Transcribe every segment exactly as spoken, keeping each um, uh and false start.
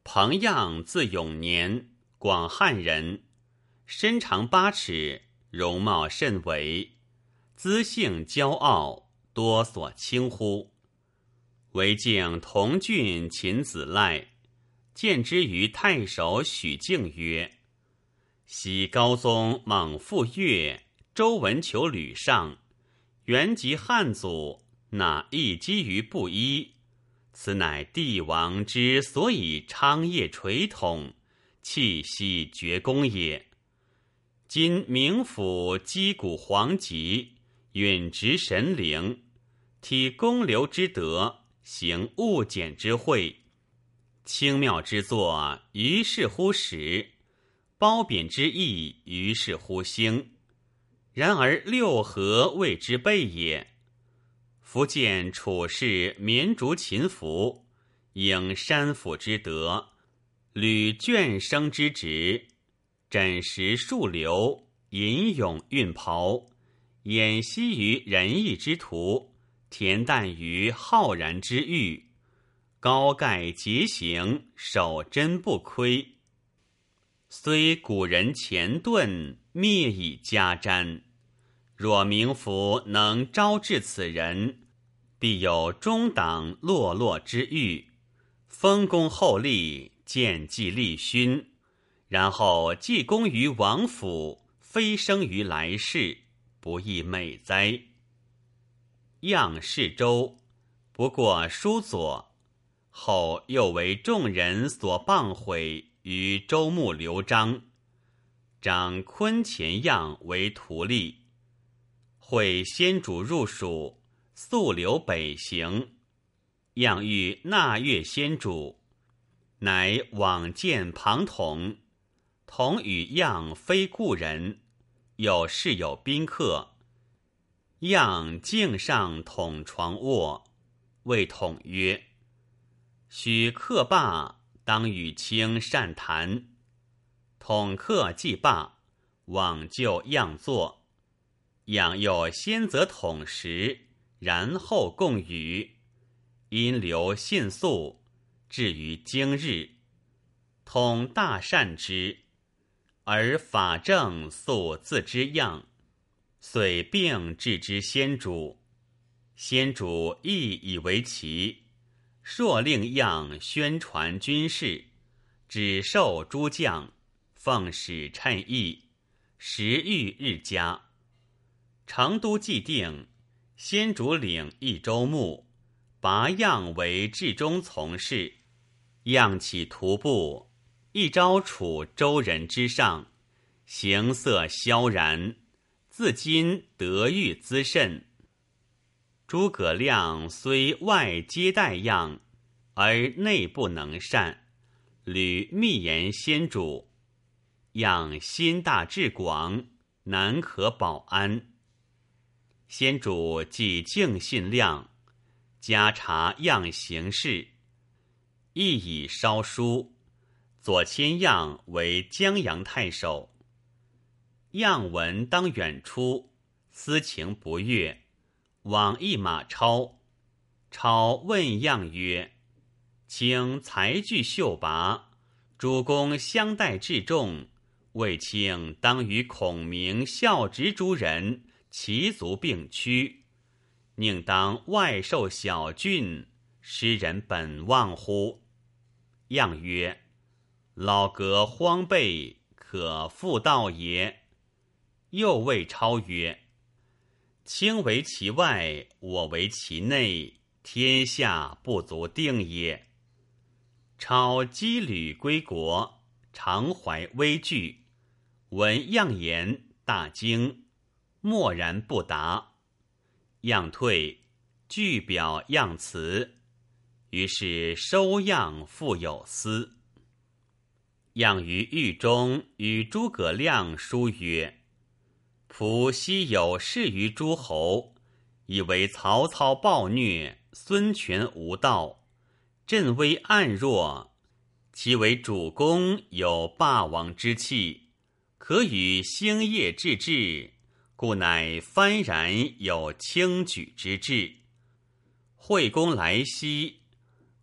彭样字永年，广汉人，身长八尺，容貌甚伟，资性骄傲，多所轻忽。为敬同郡秦子赖，见之于太守许敬曰：昔高宗猛复越，周文求吕尚，原及汉祖，哪一击于布衣？此乃帝王之所以昌业垂统，气息绝功也。今冥府击鼓皇极，允执神灵，体公流之德，行物简之惠，清妙之作，于是乎始；褒贬之意，于是乎兴。然而六合谓之备也。夫见处士绵竹勤服，应山府之德，履卷生之职，枕石数流，吟咏运袍，演息于仁义之途，恬淡于浩然之欲，高盖节行，守真不亏。虽古人前顿，灭以家瞻。若冥府能招致此人，必有中党落落之欲，丰功厚利，见计立勋，然后既功于王府，飞升于来世，不亦美哉？样世周，不过书佐，后又为众人所谤毁于周穆刘璋，长昆前样为徒弟。会先主入蜀，速留北行，样欲纳越先主，乃往见庞统。统与样非故人，有事有宾客，样径上统床卧，谓统曰：许客罢，当与卿善谈。统客既罢，往就样坐。样又先择统时，然后共语，因留信速，至于今日。统大善之，而法正素自之样，遂并置之先主。先主亦以为奇，朔令样宣传军事，指授诸将，奉使称议，时欲日加。成都既定，先主领益州牧，拔样为治中从事。样起徒步，一朝处周人之上，形色萧然，自今德育滋甚。诸葛亮虽外接待样，而内不能善，屡密言先主。样心大志广，难可保安。先主既敬信亮，加察样行事，亦以稍书，左迁样为江阳太守。样闻当远出，思情不悦，往诣马超。超问样曰：卿才具秀拔，主公相待至重，谓卿当与孔明、孝直诸人齐足并驱，宁当外受小郡，失人本望乎？样曰：老阁荒废，可复道也。又谓超曰：卿为其外，我为其内，天下不足定也。超羁旅归国，常怀危惧，闻样言，大惊，默然不答。样退，具表样辞，于是收样复有司。样于狱中与诸葛亮书曰：仆昔有事于诸侯，以为曹操暴虐，孙权无道，阵危暗弱，其为主公有霸王之气，可与兴业致治，故乃幡然有轻举之志。惠公来兮，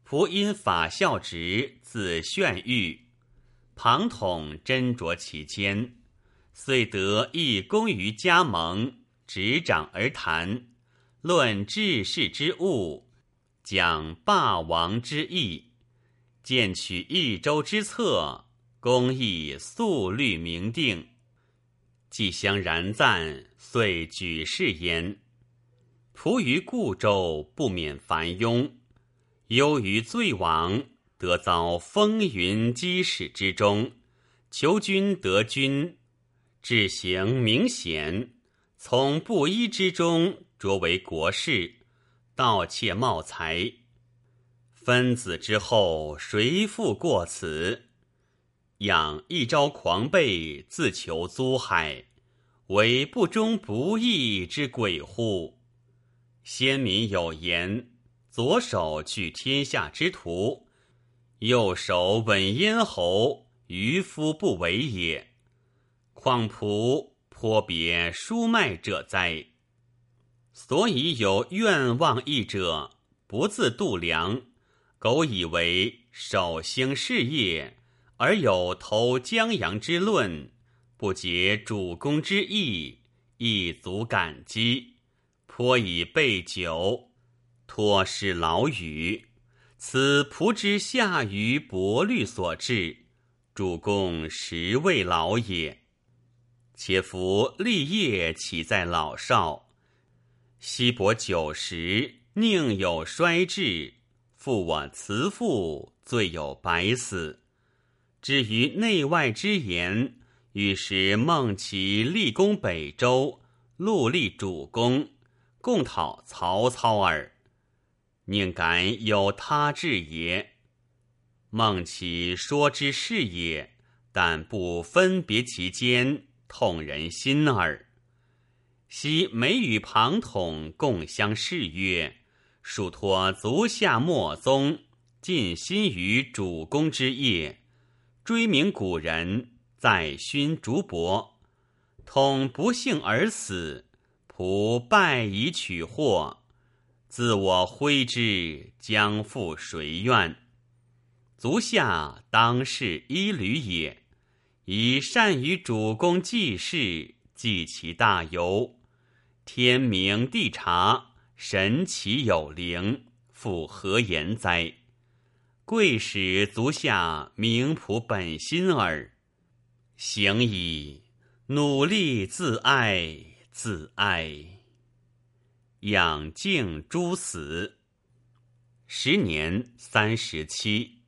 仆因法孝直，自炫誉。庞统斟酌其间，遂得一功于加盟，执掌而谈，论治世之务，讲霸王之意，荐取益州之策，公议速律明定。既相然赞，遂举事焉。仆于故州，不免烦庸，忧于罪亡，得遭风云激始之中，求君得君，志行明显，从布衣之中擢为国士，盗窃茂才。分子之后，谁复过此？养一朝狂悖，自求租害，为不忠不义之鬼乎？先民有言，左手据天下之图，右手稳咽喉，渔夫不为也。况仆颇别书脉者哉？所以有愿望义者，不自度量，苟以为守兴事业，而有投江洋之论，不竭主公之意，亦足感激，颇以备酒，托施劳语。此仆之下愚薄虑所致，主公实未老也。且夫立业岂在老少？稀薄九十，宁有衰至？负我慈父，罪有百死。至于内外之言，欲使孟起立功北周，戮立主公，共讨曹操耳。宁敢有他志也？孟起说之是也，但不分别其间，痛人心耳。昔每与庞统共相誓约，属托足下莫宗，尽心于主公之业，追名古人，再勋竹帛。统不幸而死，仆败以取获，自我挥之，将复谁愿？足下当是一旅也，以善于主公济事，济其大由。天明地察，神奇有灵，复何言哉？贵使足下明仆本心耳。行矣，努力自爱，自爱。养敬诸死。时年三十七。